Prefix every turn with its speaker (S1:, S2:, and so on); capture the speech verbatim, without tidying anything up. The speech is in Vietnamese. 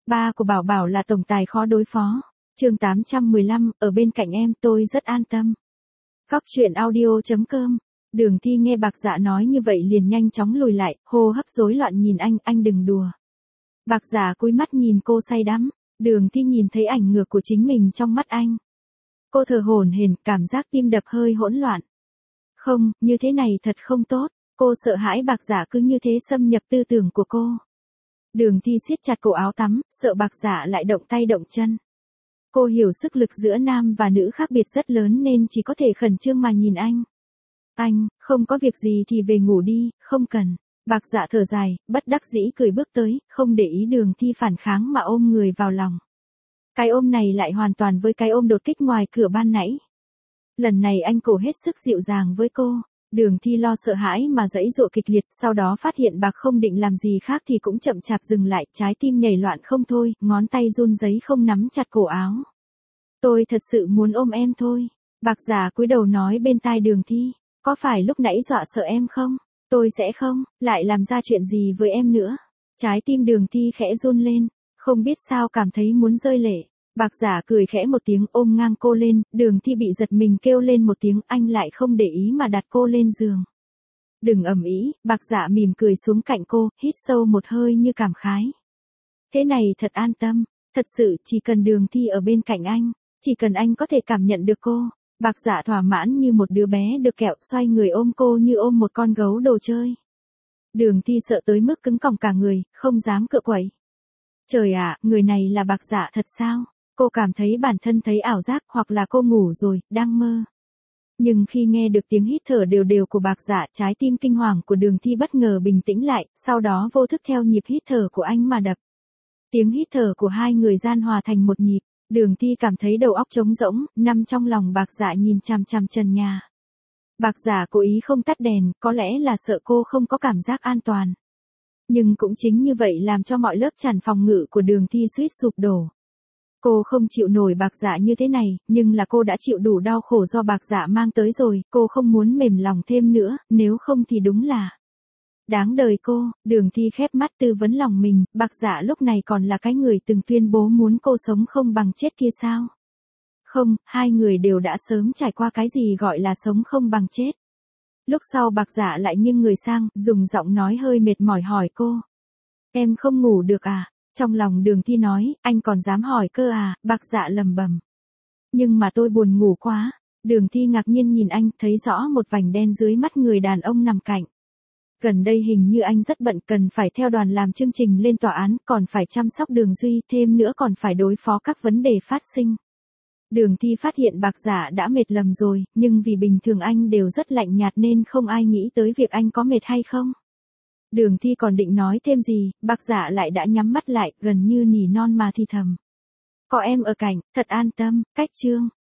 S1: Ba của Bảo Bảo là tổng tài khó đối phó. Chương tám trăm mười lăm, ở bên cạnh em tôi rất an tâm. Góc truyện audio chấm com. Đường Thi nghe Bạc Dạ nói như vậy liền nhanh chóng lùi lại, hô hấp rối loạn nhìn anh, anh đừng đùa. Bạc Dạ cúi mắt nhìn cô say đắm. Đường Thi nhìn thấy ảnh ngược của chính mình trong mắt anh. Cô thở hổn hển, cảm giác tim đập hơi hỗn loạn. Không, như thế này thật không tốt. Cô sợ hãi Bạc Dạ cứ như thế xâm nhập tư tưởng của cô. Đường Thi siết chặt cổ áo tắm, sợ Bạc Dạ lại động tay động chân. Cô hiểu sức lực giữa nam và nữ khác biệt rất lớn nên chỉ có thể khẩn trương mà nhìn anh. Anh, không có việc gì thì về ngủ đi, không cần. Bạc Dạ thở dài, bất đắc dĩ cười bước tới, không để ý Đường Thi phản kháng mà ôm người vào lòng. Cái ôm này lại hoàn toàn với cái ôm đột kích ngoài cửa ban nãy. Lần này anh cổ hết sức dịu dàng với cô. Đường Thi lo sợ hãi mà giãy giụa kịch liệt, sau đó phát hiện Bạc không định làm gì khác thì cũng chậm chạp dừng lại, trái tim nhảy loạn không thôi, ngón tay run rẩy không nắm chặt cổ áo. Tôi thật sự muốn ôm em thôi. Bạc Dạ cúi đầu nói bên tai Đường Thi, có phải lúc nãy dọa sợ em không? Tôi sẽ không, lại làm ra chuyện gì với em nữa. Trái tim Đường Thi khẽ run lên, không biết sao cảm thấy muốn rơi lệ. Bạc Dạ cười khẽ một tiếng ôm ngang cô lên, Đường Thi bị giật mình kêu lên một tiếng, anh lại không để ý mà đặt cô lên giường. Đừng ầm ĩ, Bạc Dạ mỉm cười xuống cạnh cô, hít sâu một hơi như cảm khái. Thế này thật an tâm, thật sự chỉ cần Đường Thi ở bên cạnh anh, chỉ cần anh có thể cảm nhận được cô. Bạc Dạ thỏa mãn như một đứa bé được kẹo, xoay người ôm cô như ôm một con gấu đồ chơi. Đường Thi sợ tới mức cứng còng cả người, không dám cựa quậy. Trời ạ, người này là Bạc Dạ thật sao? Cô cảm thấy bản thân thấy ảo giác, hoặc là cô ngủ rồi, đang mơ. Nhưng khi nghe được tiếng hít thở đều đều của Bạc Dạ, trái tim kinh hoàng của Đường Thi bất ngờ bình tĩnh lại, sau đó vô thức theo nhịp hít thở của anh mà đập. Tiếng hít thở của hai người gian hòa thành một nhịp, Đường Thi cảm thấy đầu óc trống rỗng, nằm trong lòng Bạc Dạ nhìn chằm chằm trần nhà. Bạc Dạ cố ý không tắt đèn, có lẽ là sợ cô không có cảm giác an toàn. Nhưng cũng chính như vậy làm cho mọi lớp tràn phòng ngự của Đường Thi suýt sụp đổ. Cô không chịu nổi Bạc Dạ như thế này, nhưng là cô đã chịu đủ đau khổ do Bạc Dạ mang tới rồi, cô không muốn mềm lòng thêm nữa, nếu không thì đúng là đáng đời cô. Đường Thi khép mắt tư vấn lòng mình, Bạc Dạ lúc này còn là cái người từng tuyên bố muốn cô sống không bằng chết kia sao? Không, hai người đều đã sớm trải qua cái gì gọi là sống không bằng chết. Lúc sau Bạc Dạ lại nghiêng người sang, dùng giọng nói hơi mệt mỏi hỏi cô. Em không ngủ được à? Trong lòng Đường Thi nói, anh còn dám hỏi cơ à? Bạc Dạ lầm bầm. Nhưng mà tôi buồn ngủ quá. Đường Thi ngạc nhiên nhìn anh, thấy rõ một vành đen dưới mắt người đàn ông nằm cạnh. Gần đây hình như anh rất bận, cần phải theo đoàn làm chương trình lên tòa án, còn phải chăm sóc Đường Duy, thêm nữa còn phải đối phó các vấn đề phát sinh. Đường Thi phát hiện Bạc Dạ đã mệt lầm rồi, nhưng vì bình thường anh đều rất lạnh nhạt nên không ai nghĩ tới việc anh có mệt hay không. Đường Thi còn định nói thêm gì, Bạc Dạ lại đã nhắm mắt lại, gần như nỉ non mà thì thầm. Có em ở cạnh, thật an tâm. Cách chương